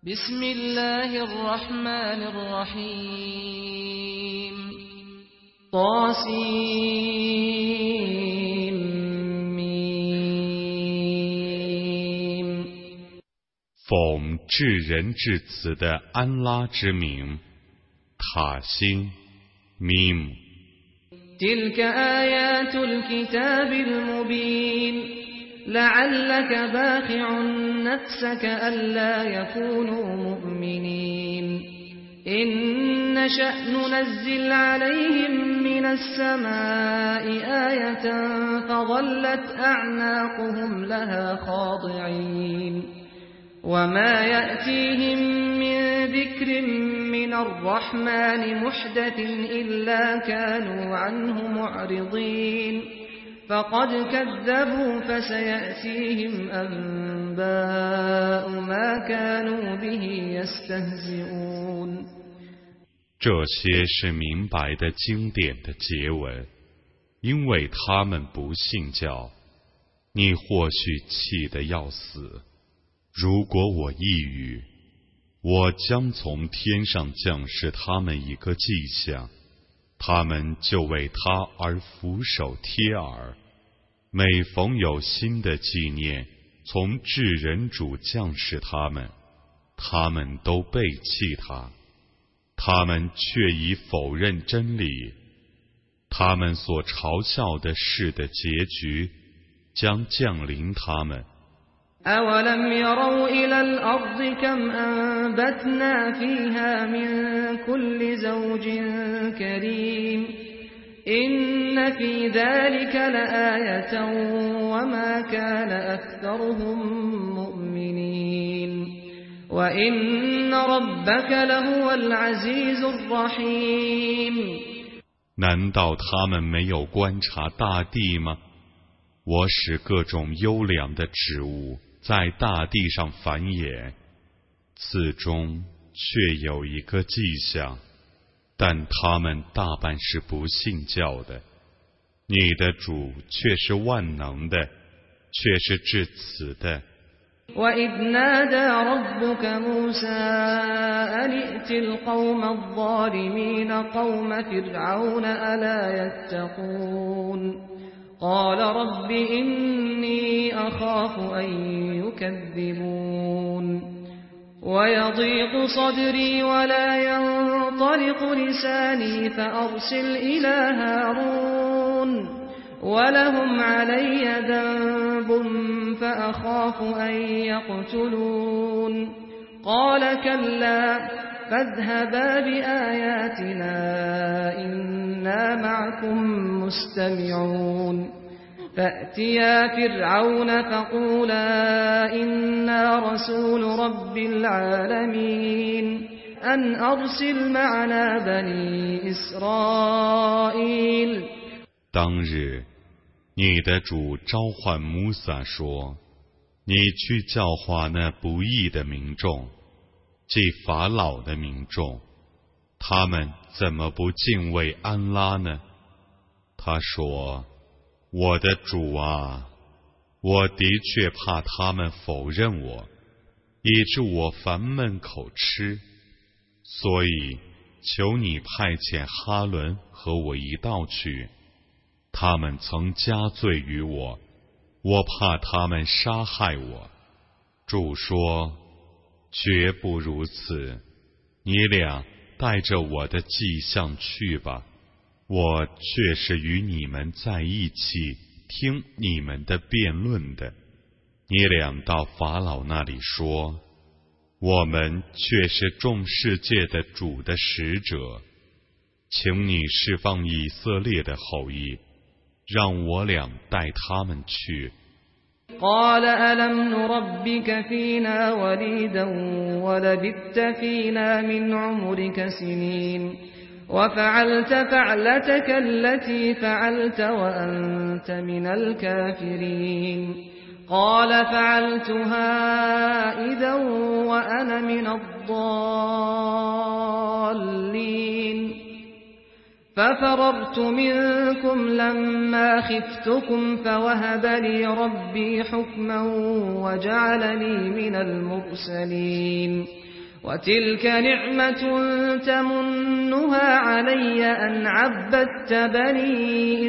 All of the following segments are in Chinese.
بسم الله الرحمن الرحيم طاسيم 奉至仁至慈的安拉之名，塔辛，mim。 تلك آيات الكتاب المبين لعلك باخع نفسك ألا يكونوا مؤمنين إن نشأ ننزل عليهم من السماء آية فظلت أعناقهم لها خاضعين وما يأتيهم من ذكر من الرحمن محدث إلا كانوا عنه معرضين فقد كذبوا فسيأتيهم أنباء ما كانوا به يستهزئون 这些是明白的经典的结文，因为他们不信教，你或许气得要死。如果我抑郁，我将从天上降示他们一个迹象，他们就为他而俯首贴耳。每逢有新的纪念从至人主降示他们，他们都背弃他，他们却已否认真理。他们所嘲笑的事的结局将降临他们。 أولم يروا إلى الأرض كم أنبتنا فيها من كل زوج كريم إن في ذلك لآية وما كان أكثرهم مؤمنين وإن ربك لهو العزيز الرحيم 难道他们没有观察大地吗？我使各种优良的植物在大地上繁衍，此中却有一个迹象，但他们大半是不信教的。你的主却是万能的，却是至慈的。 وَإِذْ نَادَى رَبُّكَ مُوسَىٰ أَنِ ائْتِ الْقَوْمَ الظَّالِمِينَ قَوْمَ فِرْعَوْنَ أَلَا يَتَّقُونَ قال رب إني أخاف أن يكذبون ويضيق صدري ولا ينطلق لساني فأرسل إلى هارون ولهم علي ذنب فأخاف أن يقتلون قال كلا فاذهبا بآياتنا إنا معكم مستمعون فأتيا فرعون فقولا إنا رسول رب العالمين أن أرسل معنا بني إسرائيل 当日，你的主召唤穆萨说：“你去教化那不义的民众。”即法老的民众，他们怎么不敬畏安拉呢？他说：“我的主啊，我的确怕他们否认我，以致我烦闷口吃，所以求你派遣哈伦和我一道去。他们曾加罪于我，我怕他们杀害我。”主说：“绝不如此，你俩带着我的迹象去吧，我却是与你们在一起听你们的辩论的。你俩到法老那里说，我们却是众世界的主的使者，请你释放以色列的后裔，让我俩带他们去。 قال ألم نربك فينا وليدا ولبثت فينا من عمرك سنين وفعلت فعلتك التي فعلت وأنت من الكافرين قال فعلتها إذا وأنا من الضالين ففررت منكم لما خفتكم فوهب لي ربي حكما وجعلني من المرسلين وتلك نعمة تمنها علي أن عبدت بني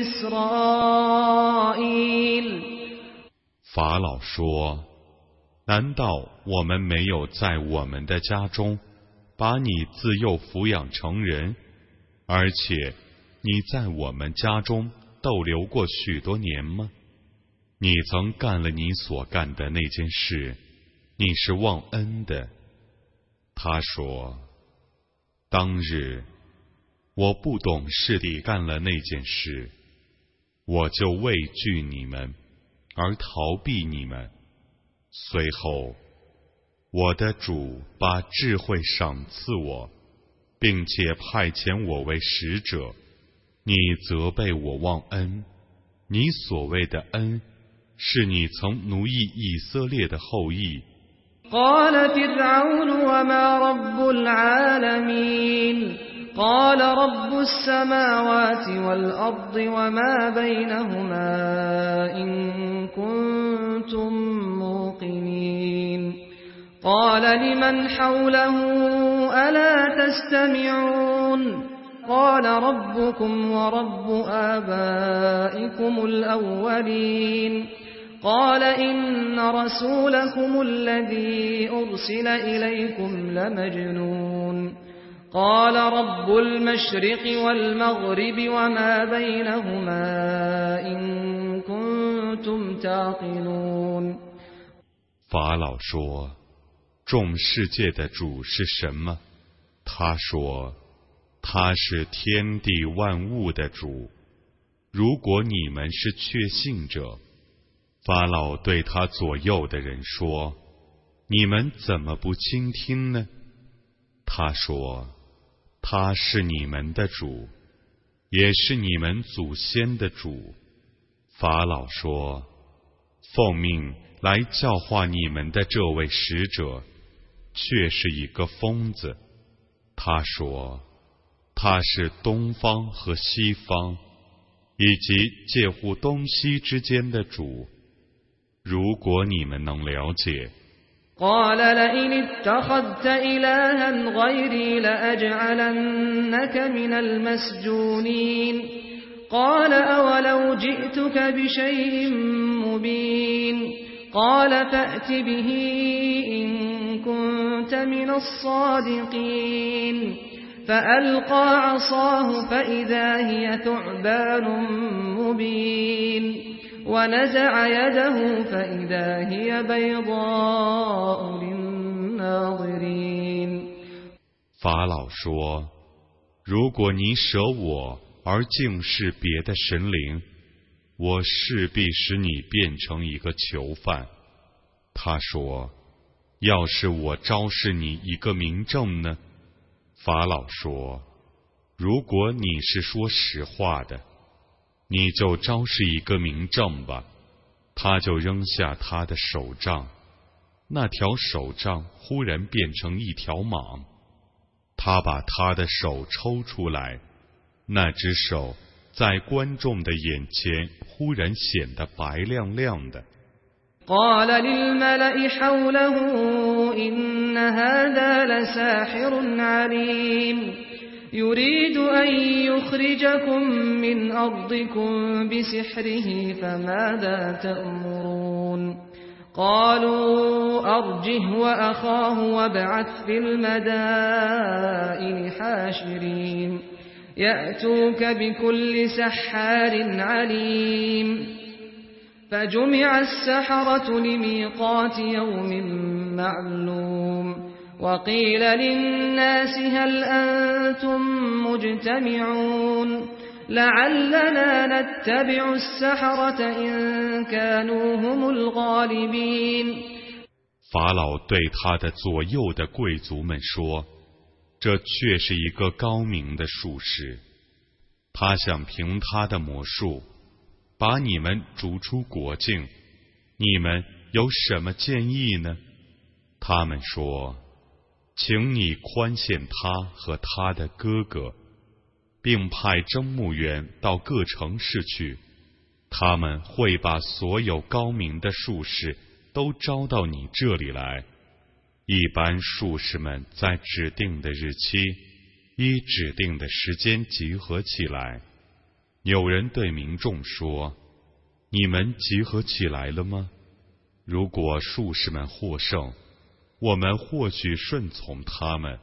إسرائيل。 法老说：难道我们没有在我们的家中把你自幼抚养成人，而且你在我们家中逗留过许多年吗？你曾干了你所干的那件事，你是忘恩的。他说：当日我不懂事地干了那件事，我就畏惧你们而逃避你们。随后我的主把智慧赏赐我，并且派遣我为使者。你责备我忘恩，你所谓的恩是你曾奴役以色列的后裔。 قال فرعون وما رب العالمين قال رب السماوات والأرض وما بينهما إن كنتم موقنين قال لمن حوله ألا تستمعون قال ربكم ورب آبائكم الأولين قال إن رسولكم الذي أرسل إليكم لمجنون قال رب المشرق والمغرب وما بينهما إن كنتم تعقلون。 法老说：众世界的主是什么？他说：他是天地万物的主。如果你们是确信者，法老对他左右的人说：你们怎么不倾听呢？他说：他是你们的主，也是你们祖先的主。法老说：奉命来教化你们的这位使者却是一个疯子。他说：他是东方和西方以及介乎东西之间的主。如果你们能了解。 قال لئن اتخذت إلها غيري لأجعلنك من المسجونين قال أولو جئتك بشيء مبين قال فأت به إن كنت من الصادقين فألقى عصاه فإذا هي ثعبان مبين ونزع يده فإذا هي بيضاء للناظرين。 法老说：如果你舍我而敬视别的神灵，我势必使你变成一个囚犯。他说：要是我昭示你一个明证呢？法老说：如果你是说实话的，你就昭示一个明证吧。他就扔下他的手杖，那条手杖忽然变成一条蟒。他把他的手抽出来，那只手在观众的眼前忽然显得白亮亮的。 قال للملأ حوله إن هذا لساحر عليم يريد أن يخرجكم من أرضكم بسحره فماذا تأمرون قالوا أرجه وأخاه وابعث في المدائن حاشرين يأتوك بكل سحار عليم فجمع السحرة لميقات يوم معلوم وقيل للناس هل أنتم مجتمعون لعلنا نتبع السحرة إن كانوا هم الغالبين。 法老对他的左右的贵族们说：这却是一个高明的术士，他想凭他的魔术把你们逐出国境，你们有什么建议呢？他们说：请你宽限他和他的哥哥， 并派征募员到各城市去，他们会把所有高明的术士都招到你这里来。一般术士们在指定的日期，依指定的时间集合起来。有人对民众说：你们集合起来了吗？如果术士们获胜，我们或许顺从他们。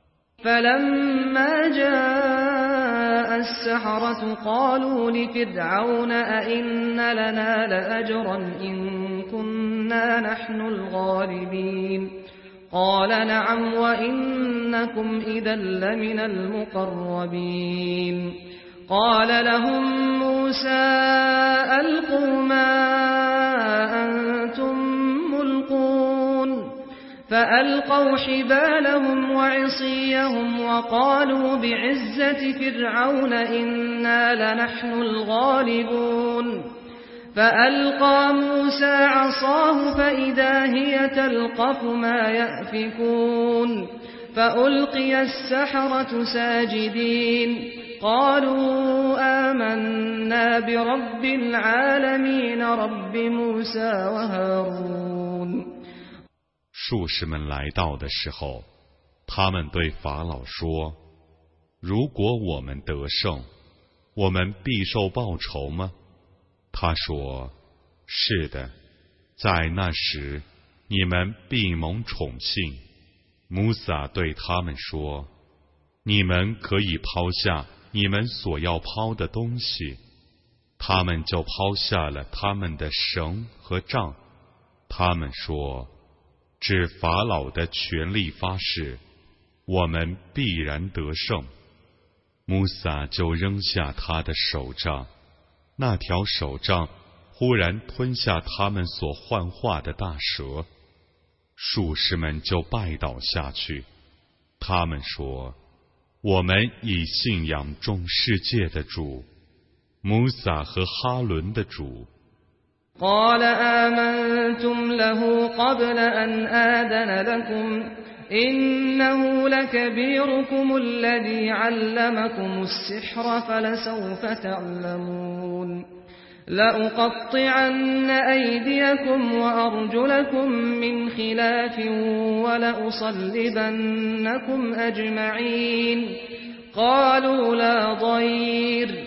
فلما جاء السحرة قالوا لفرعون أئن لنا لأجرا إن كنا نحن الغالبين قال نعم وإنكم إذا لمن المقربين قال لهم موسى ألقوا ما أنتم ملقون فألقوا حبالهم وعصيهم وقالوا بعزة فرعون إنا لنحن الغالبون فألقى موسى عصاه فإذا هي تلقف ما يأفكون فألقي السحرة ساجدين قالوا آمنا برب العالمين رب موسى وهارون。 术士们来到的时候，他们对法老说：如果我们得胜，我们必受报酬吗？他说：是的，在那时你们必蒙宠幸。穆萨对他们说：你们可以抛下你们所要抛的东西。他们就抛下了他们的绳和杖。他们说：指法老的权力发誓，我们必然得胜。穆萨就扔下他的手杖，那条手杖忽然吞下他们所幻化的大蛇，术士们就拜倒下去。他们说：我们已信仰众世界的主，穆萨和哈伦的主。 قال آمنتم له قبل أن آذن لكم إنه لكبيركم الذي علمكم السحر فلسوف تعلمون لأقطعن أيديكم وأرجلكم من خلاف ولأصلبنكم أجمعين قالوا لا ضير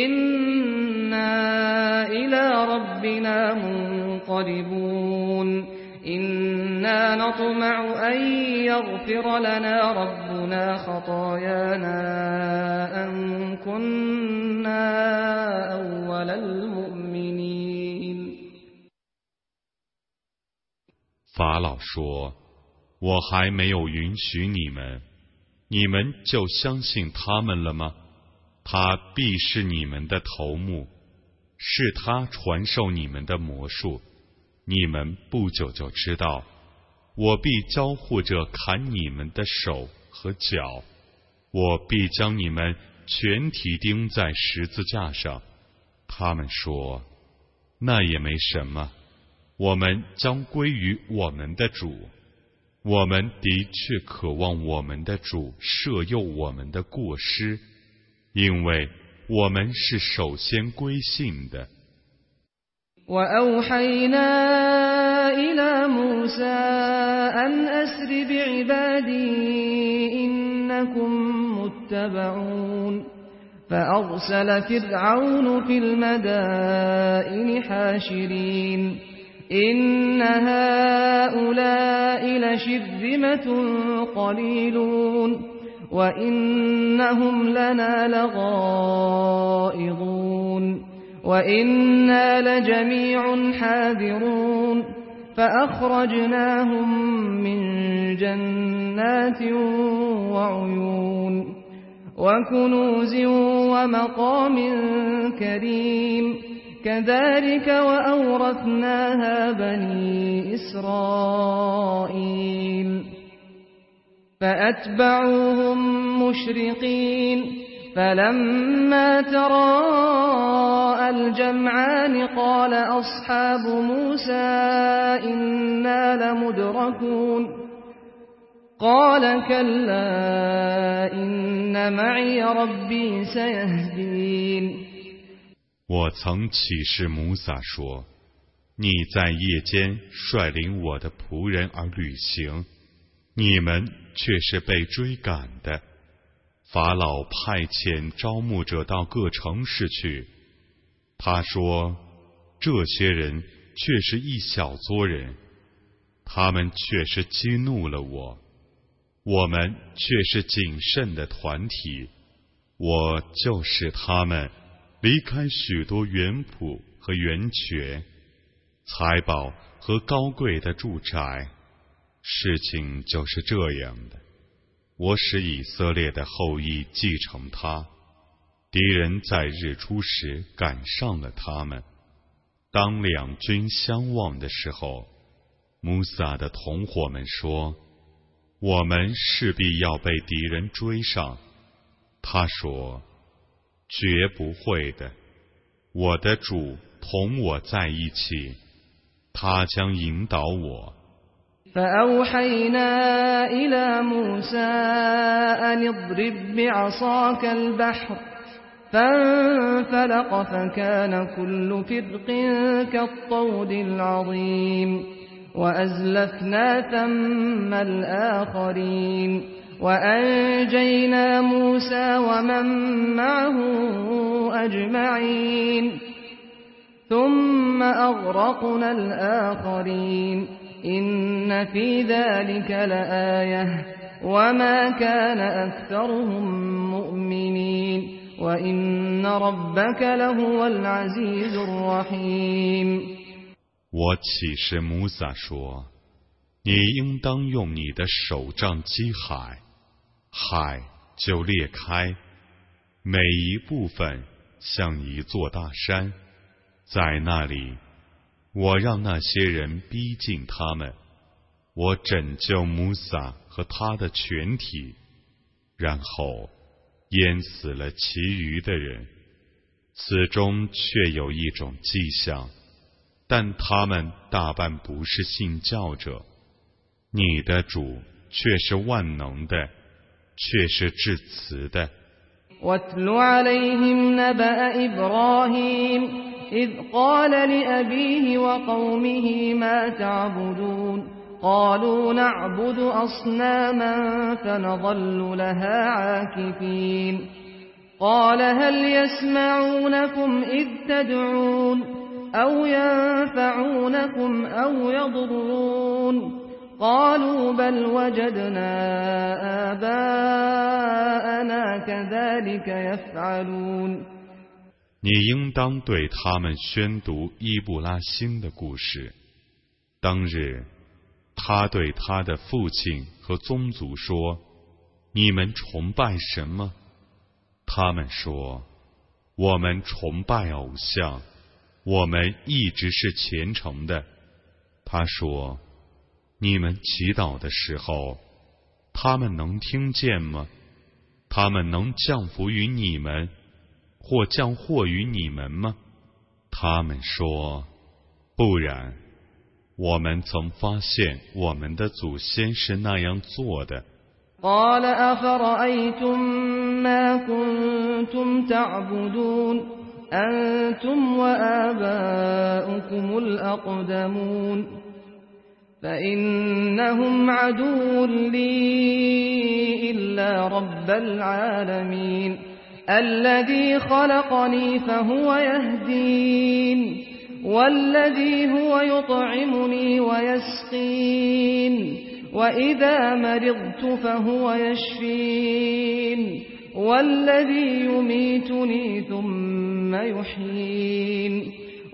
إنا إلى ربنا منقلبون إنا نطمع أن يغفر لنا ربنا خطايانا أن كنا أول المؤمنين。 法老说：我还没有允许你们，你们就相信他们了吗？他必是你们的头目，是他传授你们的魔术，你们不久就知道，我必交互着砍你们的手和脚，我必将你们全体钉在十字架上。他们说：那也没什么，我们将归于我们的主，我们的确渴望我们的主赦宥我们的过失，因为我们是首先归信的。 وأوحينا إلى موسى أن أسر بعبادي إنكم متبعون فأرسل فرعون في المدائن حاشرين إن هؤلاء لشرذمة قليلون وإنهم لنا لغائظون وإنا لجميع حاذرون فأخرجناهم من جنات وعيون وكنوز ومقام كريم كذلك وأورثناها بني إسرائيل فأتبعوهم مشرقين فلما تراءى الجمعان قال أصحاب موسى إنا لمدركون قال كلا إن معي ربي سيهدين 我曾启示摩萨说，你在夜间率领我的仆人而旅行，你们却是被追赶的。法老派遣招募者到各城市去，他说，这些人却是一小撮人，他们却是激怒了我，我们却是谨慎的团体，我就使他们离开许多园圃和源泉、财宝和高贵的住宅。事情就是这样的，我使以色列的后裔继承他，敌人在日出时赶上了他们。当两军相望的时候，穆萨的同伙们说，我们势必要被敌人追上。他说，绝不会的，我的主同我在一起，他将引导我。 فأوحينا إلى موسى أن اضرب بعصاك البحر فانفلق فكان كل فرق كالطود العظيم وأزلفنا ثم الآخرين وأنجينا موسى ومن معه أجمعين ثم أغرقنا الآخرين إن في ذلك لآية وما كان أكثرهم مؤمنين وإن ربك لهو العزيز الرحيم 我启示摩萨说，你应当用你的手杖击海，海就裂开，每一部分像一座大山，在那里我让那些人逼近他们，我拯救穆萨和他的全体，然后淹死了其余的人。此中却有一种迹象，但他们大半不是信教者。你的主却是万能的，却是至慈的。 واتل عليهم نبأ إبراهيم إذ قال لأبيه وقومه ما تعبدون قالوا نعبد أصناما فنظل لها عاكفين قال هل يسمعونكم إذ تدعون أو ينفعونكم أو يضرون قالوا بل وجدنا آباءنا كذلك يفعلون 你应当对他们宣读伊布拉欣的故事。当日，他对他的父亲和宗族说：“你们崇拜什么？”他们说：“我们崇拜偶像，我们一直是虔诚的。”他说：“你们祈祷的时候，他们能听见吗？他们能降福于你们，或降祸于你们吗？”他们说：“不然，我们曾发现我们的祖先是那样做的。” قال أفرأيتم ما كنتم تعبدون أنتم وآباؤكم الأقدمون فإنهم عدو لي إلا رب العالمين الذي خلقني فهو يهدين والذي هو يطعمني ويسقين وإذا مرضت فهو يشفين والذي يميتني ثم يحيين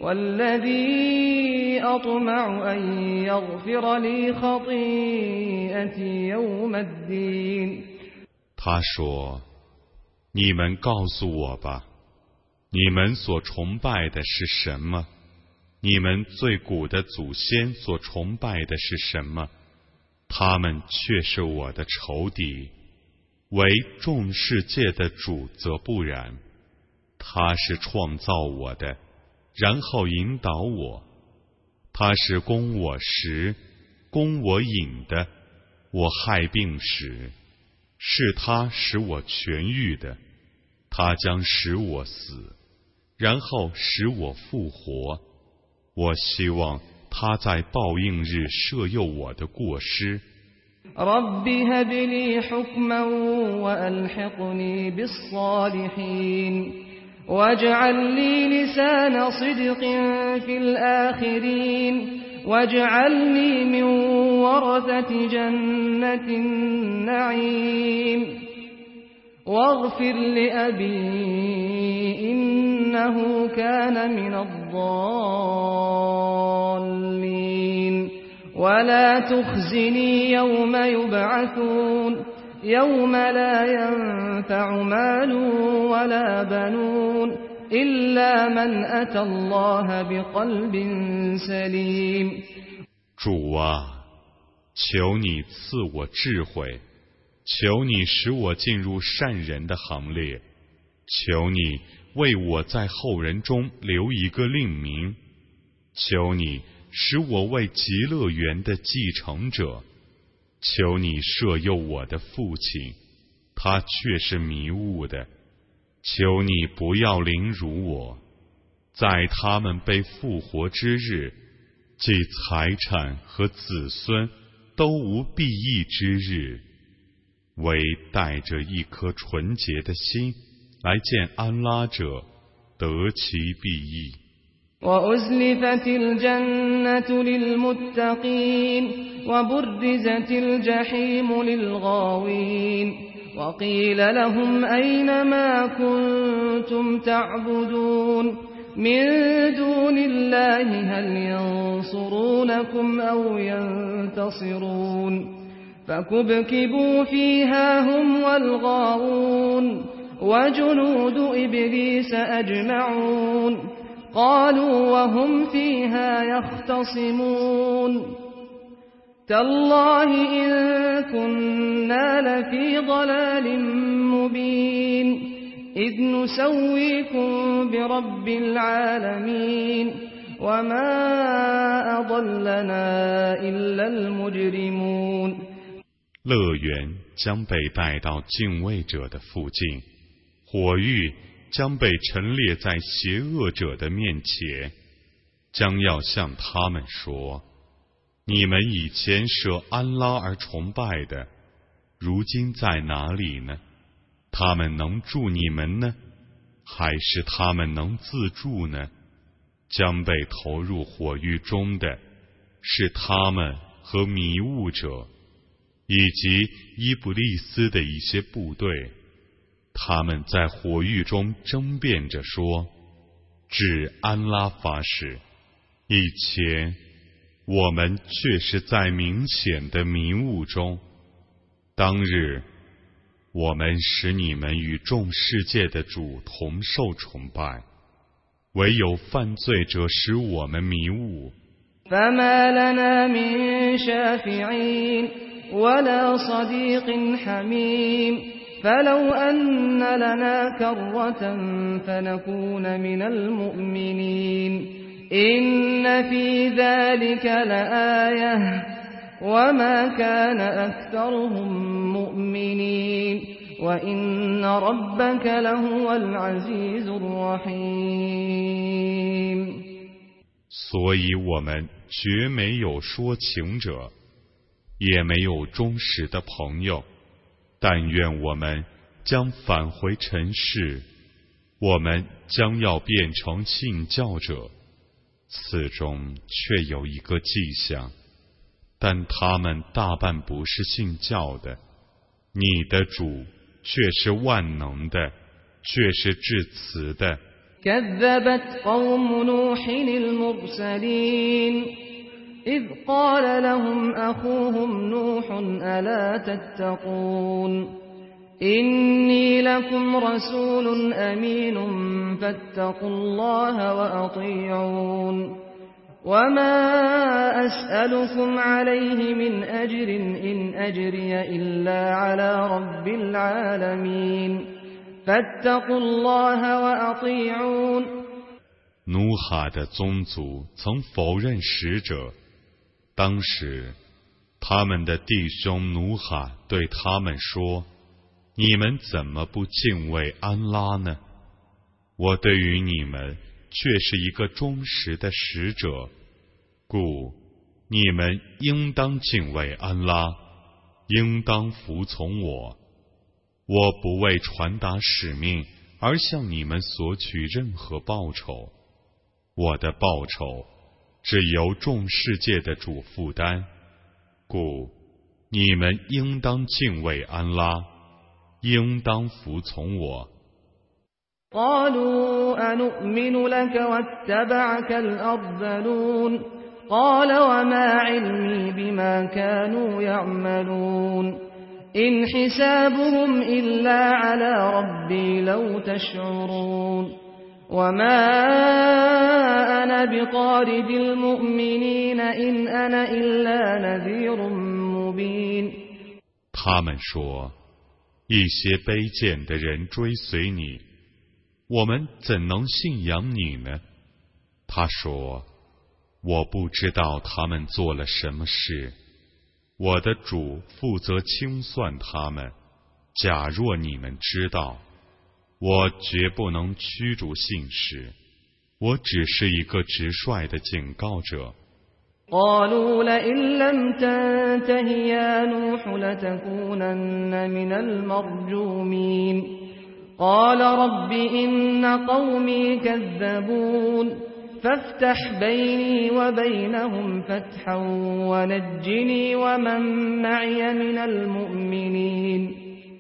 والذي أطمع أن يغفر لي خطيئتي يوم الدين 他说：“你们告诉我吧，你们所崇拜的是什么？你们最古的祖先所崇拜的是什么？他们却是我的仇敌。为众世界的主则不然，他是创造我的，然后引导我，他是供我食、供我饮的， 我害病时，是他使我痊愈的，他将使我死，然后使我复活。我希望他在报应日赦宥我的过失。 رب هب لي حكما وألحقني بالصالحين واجعل لي لسان صدق في الآخرين واجعلني من ورثة جنة النعيم واغفر لأبي إنه كان من الضالين ولا تخزني يوم يبعثون يوم لا ينفع مال ولا بنون إلا من أتى الله بقلب سليم 主啊，求你赐我智慧，求你使我进入善人的行列，求你为我在后人中留一个令名，求你使我为极乐园的继承者，求你赦宥我的父亲，他却是迷雾的，求你不要凌辱我，在他们被复活之日，即财产和子孙都无裨益之日，唯带着一颗纯洁的心来见安拉者，得其裨益。 وأزلفت الجنة للمتقين وبرزت الجحيم للغاوين وقيل لهم أين ما كنتم تعبدون من دون الله هل ينصرونكم أو ينتصرون فكبكبوا فيها هم والغاوون وجنود إبليس أجمعون قالوا وهم فيها يختصمون تالله إن كنا لفي ضلال مبين إذ نسويكم برب العالمين وما أضلنا إلا المجرمون 乐园将被带到敬畏者的附近，火狱将被陈列在邪恶者的面前，将要向他们说：你们以前舍安拉而崇拜的，如今在哪里呢？他们能助你们呢，还是他们能自助呢？将被投入火狱中的，是他们和迷雾者，以及伊布利斯的一些部队。他们在火狱中争辩着说：指安拉发誓，以前我们却是在明显的迷雾中，当日我们使你们与众世界的主同受崇拜，唯有犯罪者使我们迷雾。 فما لنا من شافعين ولا صديق حميم فلو أن لنا كرة فنكون من المؤمنين إن في ذلك لآية وما كان أكثرهم مؤمنين وإن ربك لهو العزيز الرحيم 所以我们绝没有说情者，也没有忠实的朋友，但愿我们将返回尘世，我们将要变成信教者，此中却有一个迹象，但他们大半不是信教的。你的主却是万能的，却是至慈的。 كذبت قوم نوح المرسلين إذ قال لهم أخوهم نوح ألا تتقون إني لكم رسول أمين فاتقوا الله وأطيعون وما أسألكم عليه من أجر إن أجري إلا على رب العالمين فاتقوا الله وأطيعون 努哈的宗族曾否认使者，当时他们的弟兄努哈对他们说：你们怎么不敬畏安拉呢？我对于你们却是一个忠实的使者，故你们应当敬畏安拉，应当服从我。我不为传达使命而向你们索取任何报酬，我的报酬只由众世界的主负担，故你们应当敬畏安拉，应当服从我。 قالوا أنؤمن لك واتبعك الأرذلون قال وما علمي بما كانوا يعملون إن حسابهم إلا على ربي لو تشعرون وما أنا بطارد المؤمنين إن أنا إلا نذير مبين 他们说，一些卑贱的人追随你，我们怎能信仰你呢？他说，我不知道他们做了什么事，我的主负责清算他们。假若你们知道，我绝不能驱逐信使，我只是一个直率的警告者。 قالوا لئن لم تنته يا نوح لتكونن من المرجومين قال رب إن قومي كذبون فافتح بيني وبينهم فتحا ونجني ومن معي من المؤمنين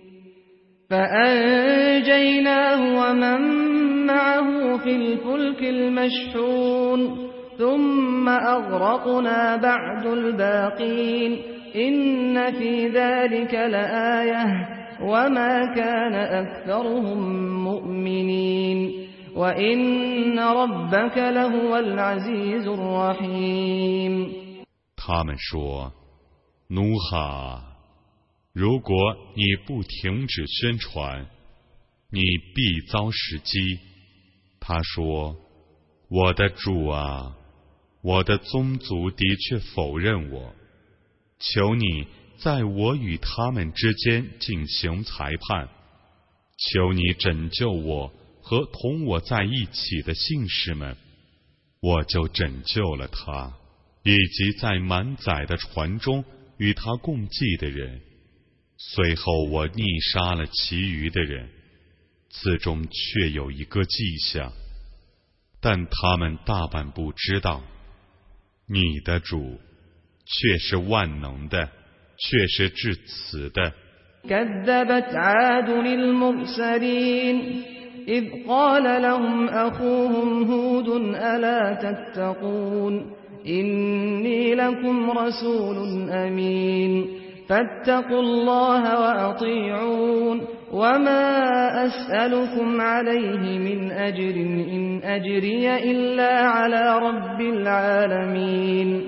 فأنجيناه ومن معه في الفلك المشحون ثم أغرقنا بعد الباقين إن في ذلك لآية وما كان أكثرهم مؤمنين وإن ربك لهو العزيز الرحيم 他们说，努哈，如果你不停止宣传，你必遭时机。他说，我的主啊，我的宗族的确否认我，求你在我与他们之间进行裁判，求你拯救我和同我在一起的信士们，我就拯救了他，以及在满载的船中与他共济的人。随后我溺杀了其余的人，此中却有一个迹象，但他们大半不知道。你的主却是万能的，却是至慈的。 كذبت عاد المرسلين إذ قال لهم أخوهم هود ألا تتقون إني لكم رسول أمين فاتقوا الله وأطيعون وما أسألكم عليه من أجر إن أجري إلا على رب العالمين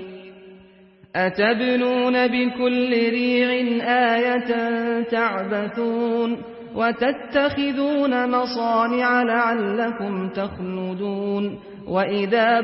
أتبنون بكل ريع آية تعبثون وتتخذون مصانع لعلكم تخلدون وإذا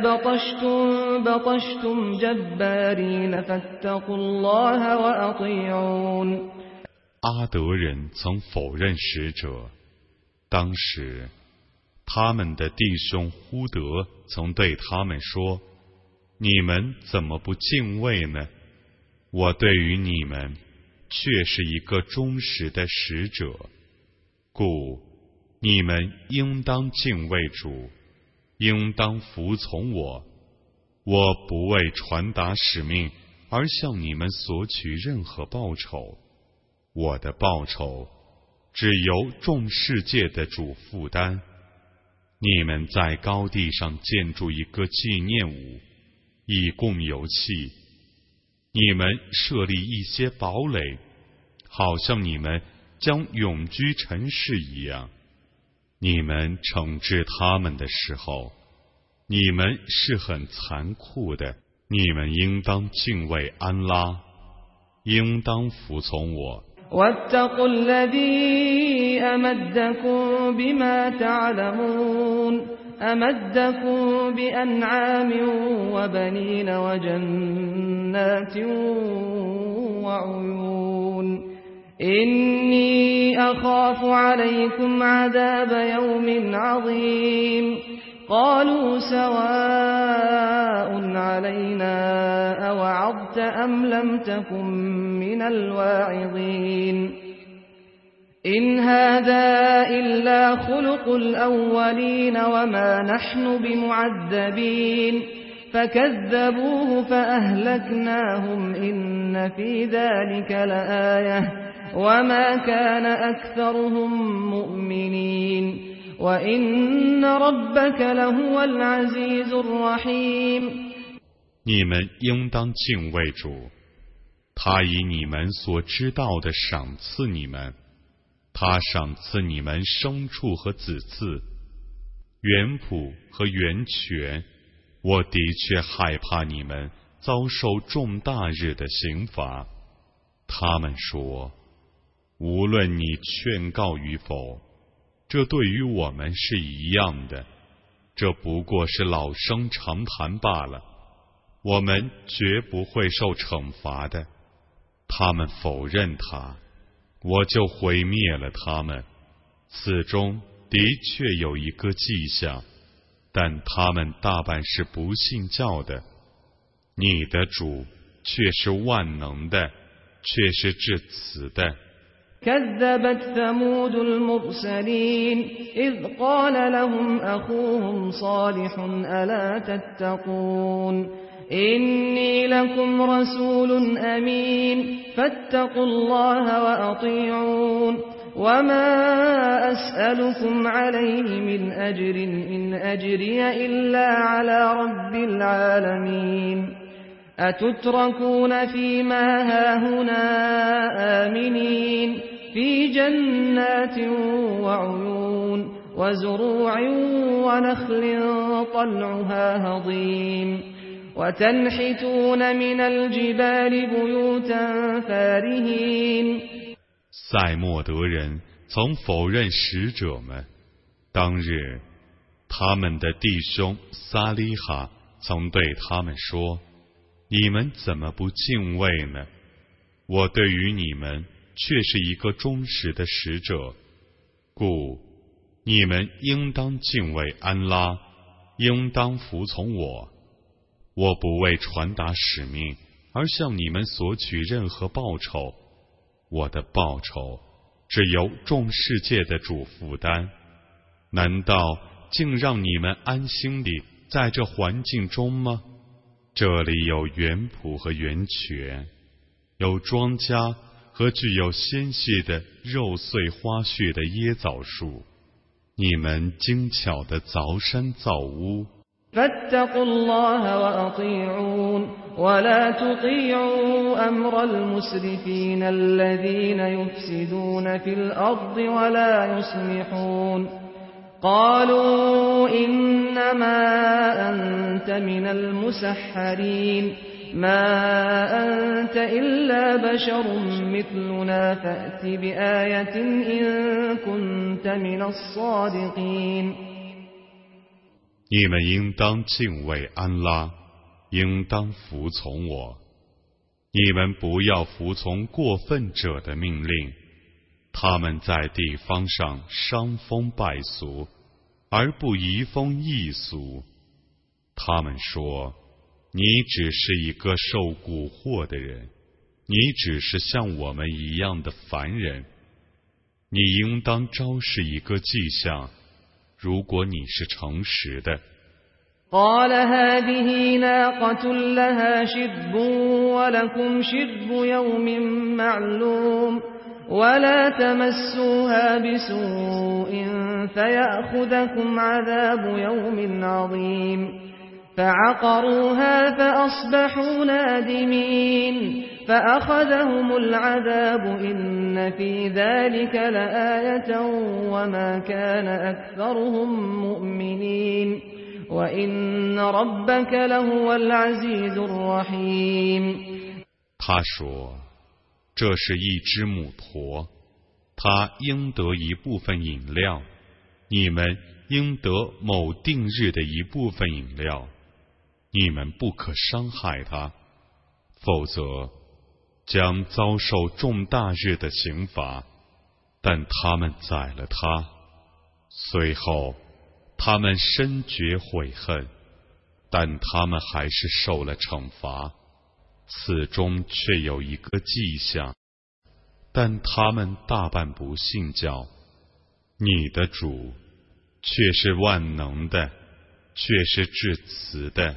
بطشتم جبارين فاتقوا الله وأطيعون 阿德人曾否认使者，当时他们的弟兄呼德曾对他们说，你们怎么不敬畏呢？我对于你们却是一个忠实的使者，故你们应当敬畏主，应当服从我。我不为传达使命而向你们索取任何报酬，我的报酬只由众世界的主负担。你们在高地上建筑一个纪念物，以供游憩，你们设立一些堡垒，好像你们将永居尘世一样。你们惩治他们的时候，你们是很残酷的。你们应当敬畏安拉，应当服从我。 واتقوا الذي أمدكم بما تعلمون أمدكم بأنعام وبنين وجنات وعيون إني أخاف عليكم عذاب يوم عظيم قالوا سواء علينا أوعظت أم لم تكن من الواعظين إن هذا إلا خلق الأولين وما نحن بمعذبين فكذبوه فأهلكناهم إن في ذلك لآية وما كان أكثرهم مؤمنين وإن ربك لهو العزيز الرحيم 你们应当敬畏主，他以你们所知道的赏赐你们，他赏赐你们牲畜和子嗣，园圃和源泉。我的确害怕你们遭受重大日的刑罚。他们说，无论你劝告与否，这对于我们是一样的，这不过是老生常谈罢了，我们绝不会受惩罚的。他们否认他，我就毁灭了他们。此中的确有一个迹象，但他们大半是不信教的。你的主却是万能的，却是至慈的。 كذبت ثمود المرسلين إذ قال لهم أخوهم صالح ألا تتقون إني لكم رسول أمين فاتقوا الله وأطيعون وما أسألكم عليه من أجر إن أجري إلا على رب العالمين أتتركون فيما هاهنا آمنين في جنات وعيون وزروع ونخل طلعها هضيم وتنحتون من الجبال بيوتا فارهين 塞莫德人曾否认使者们。当日，他们的弟兄撒利哈曾对他们说：“你们怎么不敬畏呢？我对于你们却是一个忠实的使者，故你们应当敬畏安拉，应当服从我。我不为传达使命而向你们索取任何报酬。我的报酬只由众世界的主负担。难道竟让你们安心地在这环境中吗？这里有园圃和源泉，有庄稼和具有纤细的肉穗花絮的椰枣树。你们精巧的凿山造屋。 فاتقوا الله وأطيعون ولا تطيعوا أمر المسرفين الذين يفسدون في الأرض ولا يصلحون قالوا إنما أنت من المسحرين ما أنت إلا بشر مثلنا فأت بآية إن كنت من الصادقين 你们应当敬畏安拉，应当服从我。你们不要服从过分者的命令，他们在地方上伤风败俗，而不移风易俗。他们说，你只是一个受蛊惑的人，你只是像我们一样的凡人。你应当昭示一个迹象，如果你是诚实的。 قال هذه ناقة لها شرب ولكم شرب يوم معلوم ولا تمسوها بسوء فيأخذكم عذاب يوم عظيم فعقروها فأصبحوا نادمين فأخذهم العذاب إن في ذلك لآية وما كان أكثرهم مؤمنين وإن ربك لهو العزيز الرحيم 他说，这是一只母驼，它应得一部分饮料，你们应得某定日的一部分饮料，你们不可伤害它，否则将遭受重大日的刑罚，但他们宰了他，随后他们深觉悔恨，但他们还是受了惩罚，此中却有一个迹象，但他们大半不信教。你的主却是万能的，却是至慈的。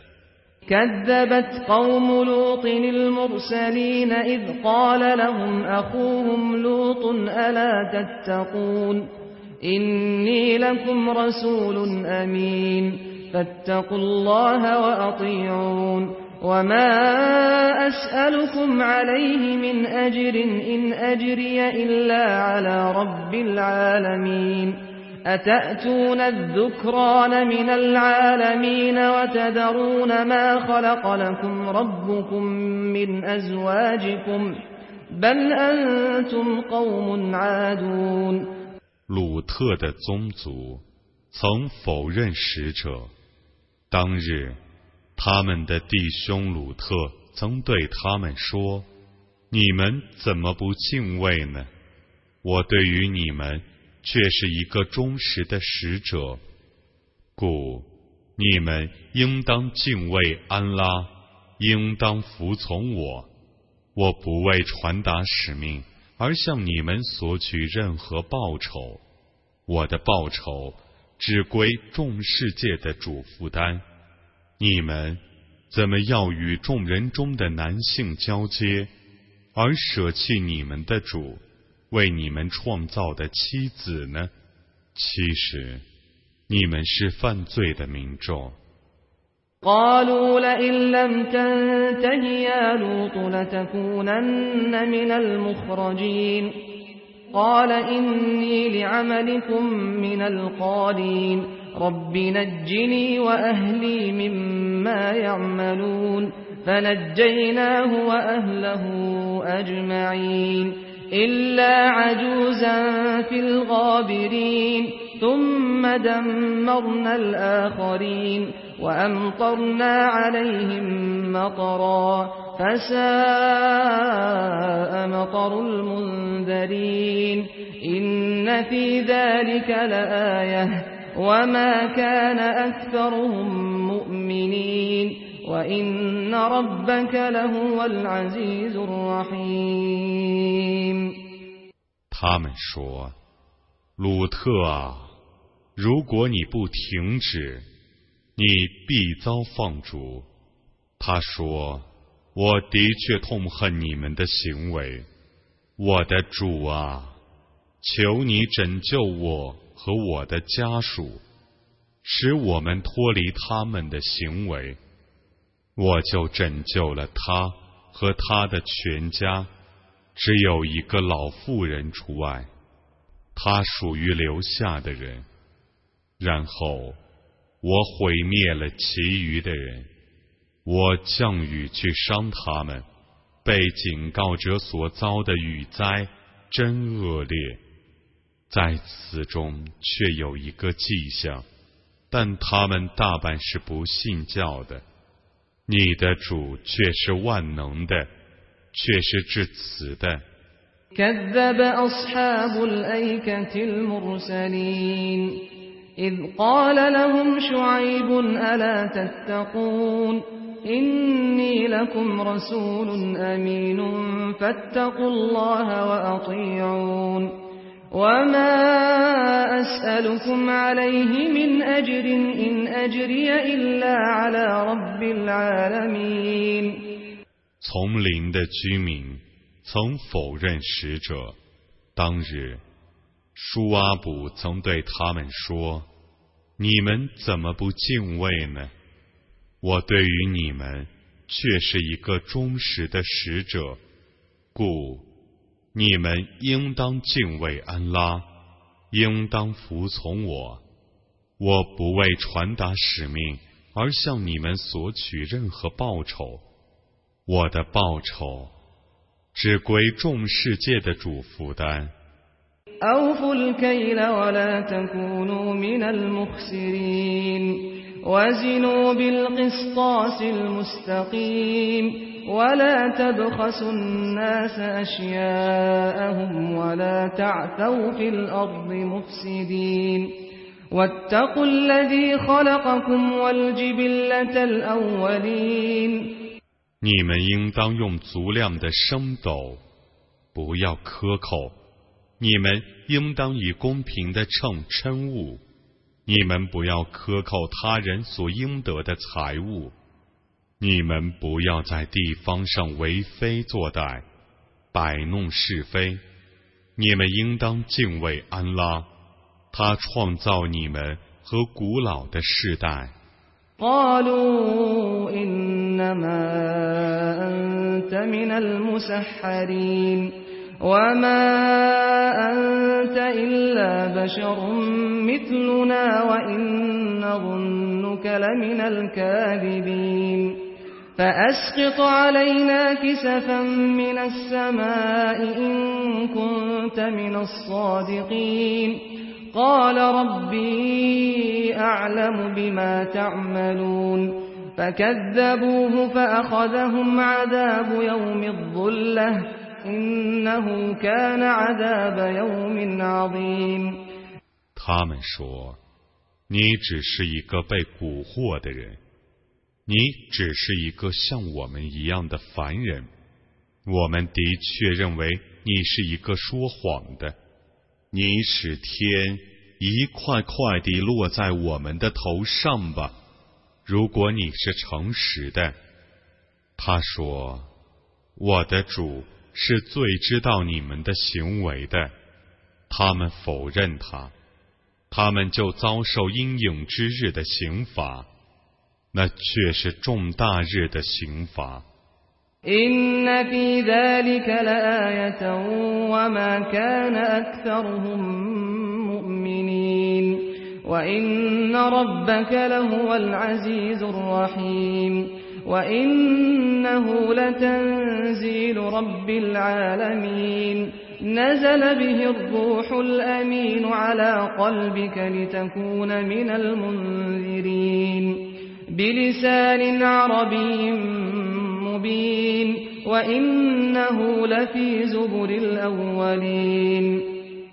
كذبت قوم لوط المرسلين إذ قال لهم أخوهم لوط ألا تتقون إني لكم رسول أمين فاتقوا الله وأطيعون وما أسألكم عليه من أجر إن أجري إلا على رب العالمين أتأتون الذكران من العالمين وتذرون ما خلق لكم ربكم من أزواجكم بل أنتم قوم عادون 鲁特的宗族曾否认使者，当日他们的弟兄鲁特曾对他们说：你们怎么不敬畏呢？我对于你们却是一个忠实的使者，故你们应当敬畏安拉，应当服从我。我不为传达使命而向你们索取任何报酬，我的报酬只归众世界的主负担。你们怎么要与众人中的男性交接，而舍弃你们的主为你们创造的妻子呢？其实你们是犯罪的民众。 قالوا لئن لم تنته يا لوط لتكونن من المخرجين قال إني لعملكم من القالين رب نجني وأهلي مما يعملون فنجيناه وأهله أجمعين إلا عجوزا في الغابرين ثم دمرنا الآخرين وأمطرنا عليهم مطرا فساء مطر المنذرين إن في ذلك لآية وما كان أكثرهم مؤمنين وإن ربك لهو العزيز الرحيم 他们说，鲁特啊，如果你不停止，你必遭放逐。他说，我的确痛恨你们的行为，我的主啊，求你拯救我和我的家属，使我们脱离他们的行为。我就拯救了他和他的全家，只有一个老妇人除外，他属于留下的人。然后我毁灭了其余的人，我降雨去伤他们，被警告者所遭的雨灾真恶劣。在此中却有一个迹象，但他们大半是不信教的。你的主却是万能的，却是至慈的。 كذب أصحاب الأيكة المرسلين إذ قال لهم شعيب ألا تتقون إني لكم رسول أمين فاتقوا الله وأطيعون وما أسألكم عليه من أجر إن أجري إلا على رب العالمين 丛林的居民曾否认使者，当日舒阿卜曾对他们说：你们怎么不敬畏呢？我对于你们却是一个忠实的使者，故你们应当敬畏安拉，应当服从我。我不为传达使命而向你们索取任何报酬，我的报酬只归众世界的主负担。 أوفوا الكيل ولا تكونوا من المخسرين وزنوا بالقسطاس المستقيم ولا تبخسوا الناس أشياءهم ولا تعثوا في الأرض مفسدين واتقوا الذي خلقكم والجبلة الأولين 你们应当用足量的升斗，不要苛扣。你们应当以公平的秤称物。你们不要克扣他人所应得的财物，你们不要在地方上为非作歹，摆弄是非。你们应当敬畏安拉，他创造你们和古老的世代。 قالوا إنما أنت من المسحرين وما أنت إلا بشر مثلنا وإن نظنك لمن الكاذبين فأسقط علينا كسفا من السماء إن كنت من الصادقين قال ربي أعلم بما تعملون فكذبوه فأخذهم عذاب يوم الظلة إنه كان عذاب يوم عظيم 他们说，你只是一个被蛊惑的人，你只是一个像我们一样的凡人，我们的确认为你是一个说谎的，你使天一块块地落在我们的头上吧，如果你是诚实的。他说，我的主是最知道你们的行为的。他们否认他，他们就遭受阴影之日的刑罚，那却是重大日的刑罚。 إن في ذلك لآية وما كان أكثرهم مؤمنين وإن ربك لهو العزيز الرحيم وإنه لتنزيل رب العالمين نزل به الروح الأمين على قلبك لتكون من المنذرين بلسان عربي مبين وإنه لفي زبر الأولين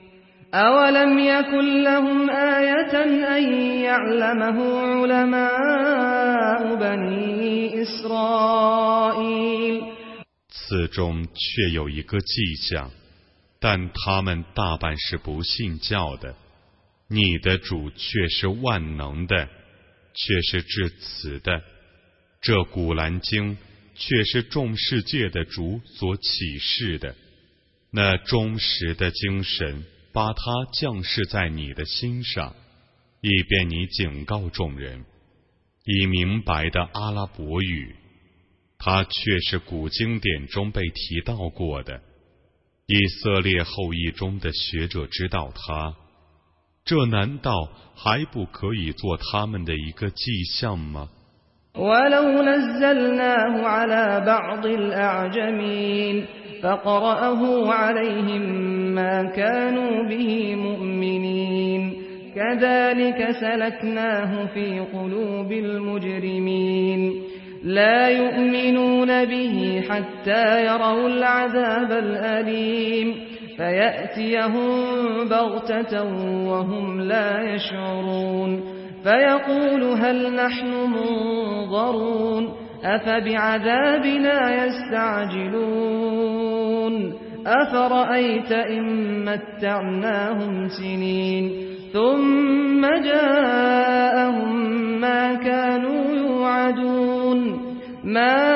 أولم يكن لهم آية أن يعلمه علماء بني إسرائيل 此中却有一个迹象，但他们大半是不信教的。你的主却是万能的，却是至慈的。这古兰经却是众世界的主所启示的，那忠实的精神把它降世在你的心上，以便你警告众人，以明白的阿拉伯语，它却是古经典中被提到过的。以色列后裔中的学者知道它，这难道还不可以做他们的一个迹象吗 ولو نزلناه على بعض الأعجمين فقرأه عليهم ما كانوا به مؤمنين كذلك سلكناه في قلوب المجرمين لا يؤمنون به حتى يروا العذاب الأليم فيأتيهم بغتة وهم لا يشعرون فيقول هل نحن منظرون أفبعذابنا يستعجلون أفرأيت إن متعناهم سنين ثم جاءهم ما كانوا يوعدون ما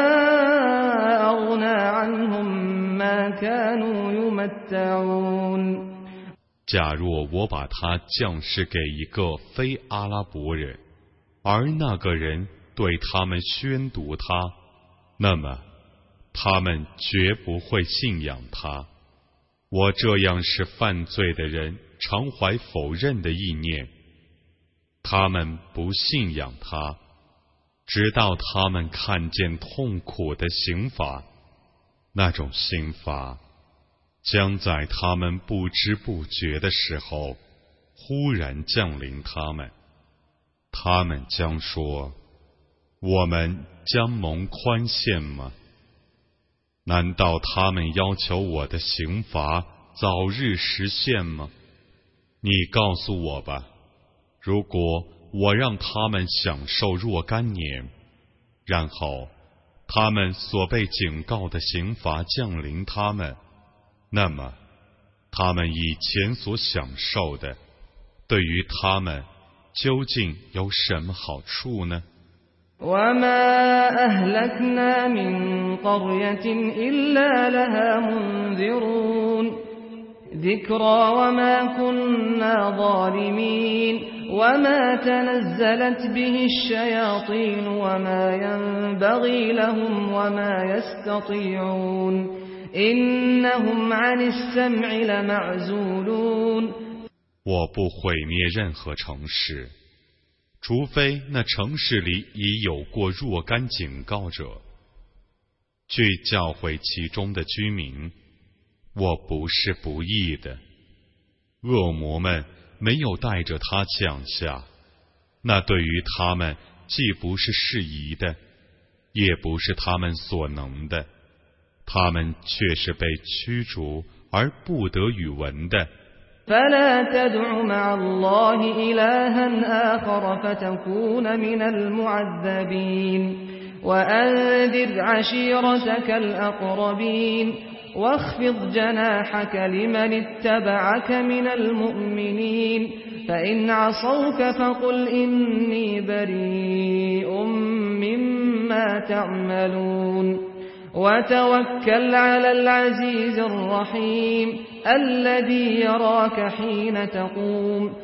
أغنى عنهم ما كانوا يمتعون 假若我把它降世给一个非阿拉伯人，而那个人对他们宣读它，那么他们绝不会信仰他。我这样使犯罪的人常怀否认的意念，他们不信仰他，直到他们看见痛苦的刑罚，那种刑罚将在他们不知不觉的时候忽然降临他们，他们将说，我们将蒙宽限吗？ 难道他们要求我的刑罚早日实现吗？你告诉我吧，如果我让他们享受若干年，然后他们所被警告的刑罚降临他们，那么他们以前所享受的，对于他们究竟有什么好处呢 وما أهلكنا من قرية إلا لها منذرون ذكرى وما كنا ظالمين وما تنزلت به الشياطين وما ينبغي لهم وما يستطيعون إنهم عن السمع لمعزولون 我不毁灭任何城市，除非那城市里已有过若干警告者，去教诲其中的居民。我不是不义的，恶魔们没有带着他降下，那对于他们既不是适宜的，也不是他们所能的，他们却是被驱逐而不得语闻的。 فلا تدع مع الله إلها آخر فتكون من المعذبين وأنذر عشيرتك الأقربين واخفض جناحك لمن اتبعك من المؤمنين فإن عصوك فقل إني بريء مما تعملون وتوكل على العزيز الرحيم الذي يراك حين تقوم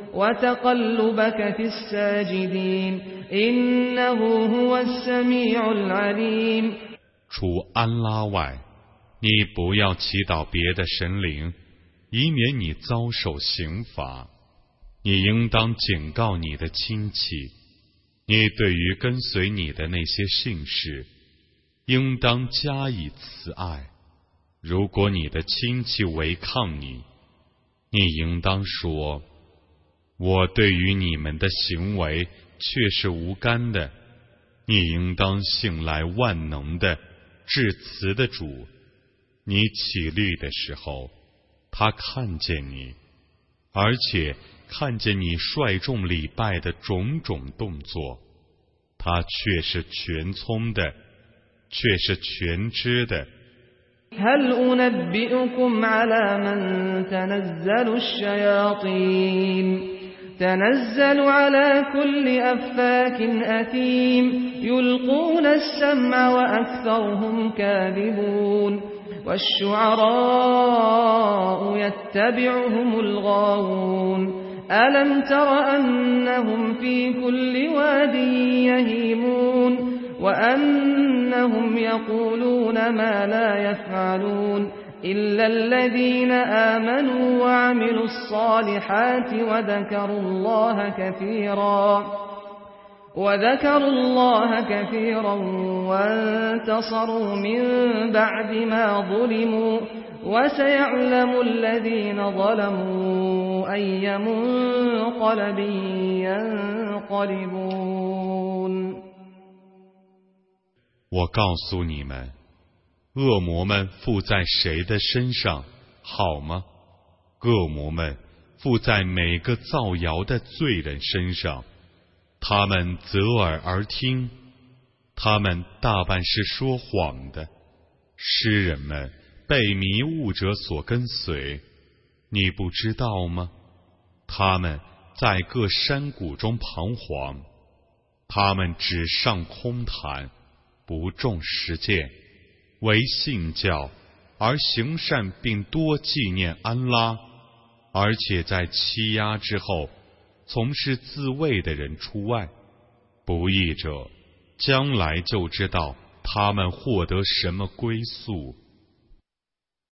وتقلبك في الساجدين إنه هو السميع العليم 除安拉外，你不要祈祷别的神灵，以免你遭受刑罚。你应当警告你的亲戚，你对于跟随你的那些信士应当加以慈爱。如果你的亲戚违抗你，你应当说：我对于你们的行为却是无干的。你应当信赖万能的、至慈的主。你起立的时候，他看见你，而且看见你率众礼拜的种种动作，他却是全聪的，却是全知的。 هل أنبئكم على من تنزل الشياطين تنزل على كل أفاك أثيم يلقون السمع وأكثرهم كاذبون والشعراء يتبعهم الغاوون ألم تر أنهم في كل واد يهيمون وأنهم يقولون ما لا يفعلون إلا الذين آمنوا وعملوا الصالحات وذكروا الله كثيرا وانتصروا من بعد ما ظلموا وسيعلم الذين ظلموا أي منقلب ينقلبون 我告诉你们，恶魔们附在谁的身上，好吗？恶魔们附在每个造谣的罪人身上，他们侧耳而听，他们大半是说谎的。诗人们被迷雾者所跟随，你不知道吗？他们在各山谷中彷徨，他们只上空谈，不重实践，为信教而行善，并多纪念安拉，而且在欺压之后从事自卫的人除外。不义者将来就知道他们获得什么归宿。